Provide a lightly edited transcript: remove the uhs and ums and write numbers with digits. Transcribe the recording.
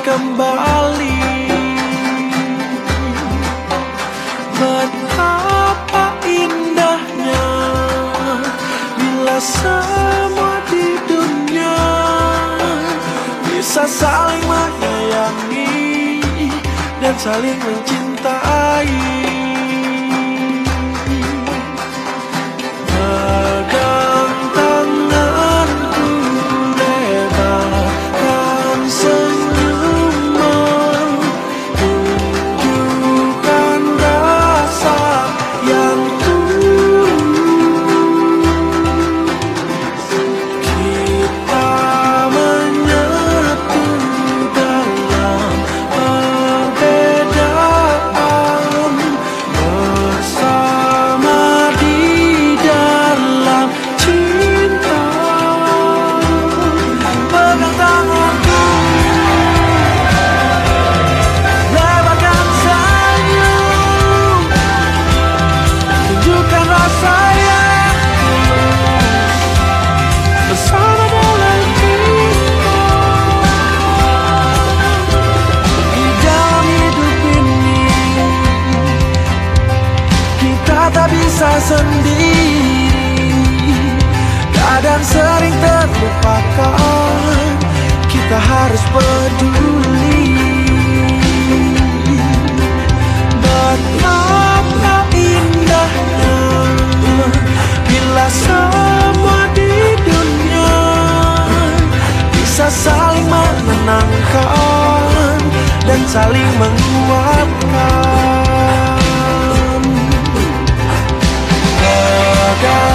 kembali. Betapa indahnya bila semua di dunia bisa saling menyayangi dan saling mencintai. Pegang tanganku, lebarkan senyummu, tunjukkan rasa yang tulus. Kita menyatu dalam perbedaan, bersama di dalam cinta. Pegang tanganku, lebarkan senyum, tunjukkan rasa yang tulus, bersama dalam cinta. Di dalam hidup ini kita tak bisa sendiri, kadang sering terlupakan, kita harus peduli. Betapa indahnya bila semua di dunia bisa saling menenangkan dan saling menguatkan. Pegang